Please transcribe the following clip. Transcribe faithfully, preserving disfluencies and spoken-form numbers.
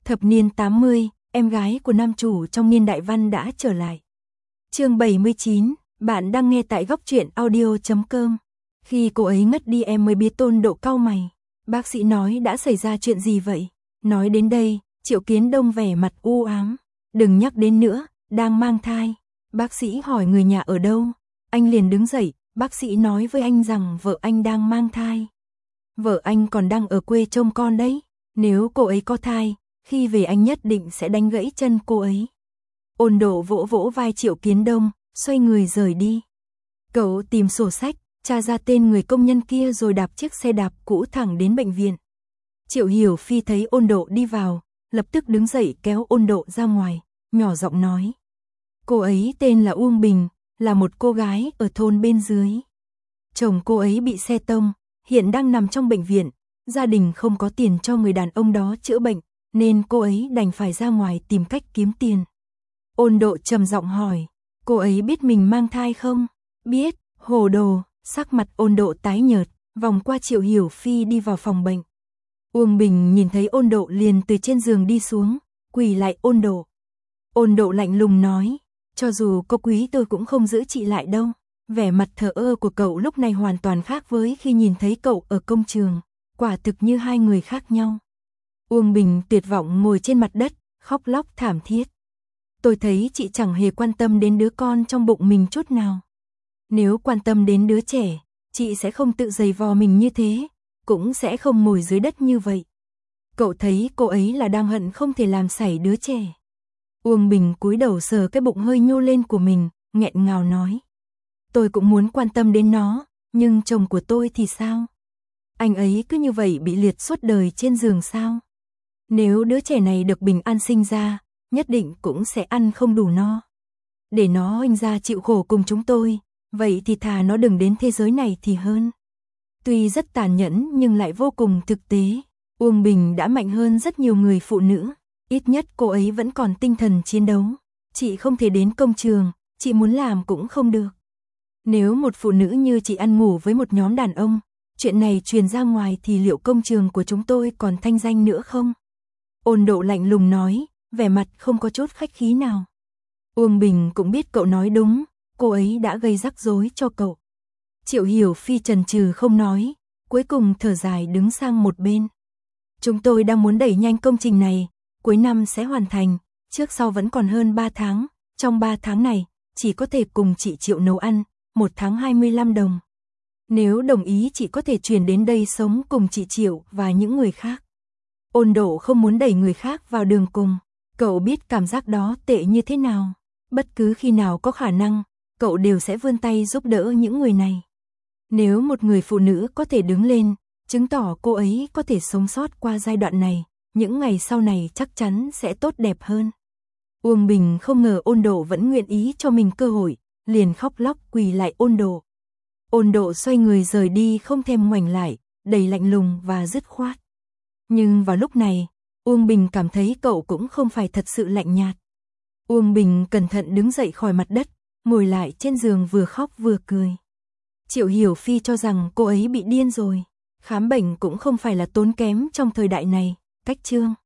Thập niên tám mươi, em gái của nam chủ trong niên đại văn đã trở lại. Chương bảy mươi chín, bạn đang nghe tại góc truyện audio chấm com. Khi cô ấy ngất đi em mới biết Tôn Độ cau mày. Bác sĩ nói đã xảy ra chuyện gì vậy? Nói đến đây, Triệu Kiến Đông vẻ mặt u ám. Đừng nhắc đến nữa, đang mang thai. Bác sĩ hỏi người nhà ở đâu. Anh liền đứng dậy, bác sĩ nói với anh rằng vợ anh đang mang thai. Vợ anh còn đang ở quê trông con đấy. Nếu cô ấy có thai, khi về anh nhất định sẽ đánh gãy chân cô ấy. Ôn Độ vỗ vỗ vai Triệu Kiến Đông, xoay người rời đi. Cậu tìm sổ sách, tra ra tên người công nhân kia rồi đạp chiếc xe đạp cũ thẳng đến bệnh viện. Triệu Hiểu Phi thấy Ôn Độ đi vào, lập tức đứng dậy kéo Ôn Độ ra ngoài, nhỏ giọng nói. Cô ấy tên là Uông Bình, là một cô gái ở thôn bên dưới. Chồng cô ấy bị xe tông, hiện đang nằm trong bệnh viện, gia đình không có tiền cho người đàn ông đó chữa bệnh, nên cô ấy đành phải ra ngoài tìm cách kiếm tiền. Ôn Độ trầm giọng hỏi, cô ấy biết mình mang thai không? Biết, hồ đồ, sắc mặt Ôn Độ tái nhợt, vòng qua Triệu Hiểu Phi đi vào phòng bệnh. Uông Bình nhìn thấy Ôn Độ liền từ trên giường đi xuống, quỳ lại Ôn Độ. Ôn Độ lạnh lùng nói, cho dù có quý tôi cũng không giữ chị lại đâu. Vẻ mặt thờ ơ của cậu lúc này hoàn toàn khác với khi nhìn thấy cậu ở công trường, quả thực như hai người khác nhau. Uông Bình tuyệt vọng ngồi trên mặt đất, khóc lóc thảm thiết. Tôi thấy chị chẳng hề quan tâm đến đứa con trong bụng mình chút nào. Nếu quan tâm đến đứa trẻ, chị sẽ không tự giày vò mình như thế, cũng sẽ không ngồi dưới đất như vậy. Cậu thấy cô ấy là đang hận không thể làm sảy đứa trẻ. Uông Bình cúi đầu sờ cái bụng hơi nhô lên của mình, nghẹn ngào nói. Tôi cũng muốn quan tâm đến nó, nhưng chồng của tôi thì sao? Anh ấy cứ như vậy bị liệt suốt đời trên giường sao? Nếu đứa trẻ này được bình an sinh ra, nhất định cũng sẽ ăn không đủ no. Để nó sinh ra chịu khổ cùng chúng tôi, vậy thì thà nó đừng đến thế giới này thì hơn. Tuy rất tàn nhẫn nhưng lại vô cùng thực tế. Uông Bình đã mạnh hơn rất nhiều người phụ nữ, ít nhất cô ấy vẫn còn tinh thần chiến đấu. Chị không thể đến công trường, chị muốn làm cũng không được. Nếu một phụ nữ như chị ăn ngủ với một nhóm đàn ông, chuyện này truyền ra ngoài thì liệu công trường của chúng tôi còn thanh danh nữa không? Ôn Độ lạnh lùng nói, vẻ mặt không có chút khách khí nào. Uông Bình cũng biết cậu nói đúng, cô ấy đã gây rắc rối cho cậu. Triệu Hiểu Phi chần chừ không nói, cuối cùng thở dài đứng sang một bên. Chúng tôi đang muốn đẩy nhanh công trình này, cuối năm sẽ hoàn thành, trước sau vẫn còn hơn ba tháng, trong ba tháng này, chỉ có thể cùng chị Triệu nấu ăn, một tháng hai mươi lăm đồng. Nếu đồng ý chị có thể chuyển đến đây sống cùng chị Triệu và những người khác. Ôn Độ không muốn đẩy người khác vào đường cùng, cậu biết cảm giác đó tệ như thế nào. Bất cứ khi nào có khả năng, cậu đều sẽ vươn tay giúp đỡ những người này. Nếu một người phụ nữ có thể đứng lên, chứng tỏ cô ấy có thể sống sót qua giai đoạn này, những ngày sau này chắc chắn sẽ tốt đẹp hơn. Uông Bình không ngờ Ôn Độ vẫn nguyện ý cho mình cơ hội, liền khóc lóc quỳ lại Ôn Độ. Ôn Độ xoay người rời đi không thèm ngoảnh lại, đầy lạnh lùng và dứt khoát. Nhưng vào lúc này, Uông Bình cảm thấy cậu cũng không phải thật sự lạnh nhạt. Uông Bình cẩn thận đứng dậy khỏi mặt đất, ngồi lại trên giường vừa khóc vừa cười. Triệu Hiểu Phi cho rằng cô ấy bị điên rồi. Khám bệnh cũng không phải là tốn kém trong thời đại này. Cách chương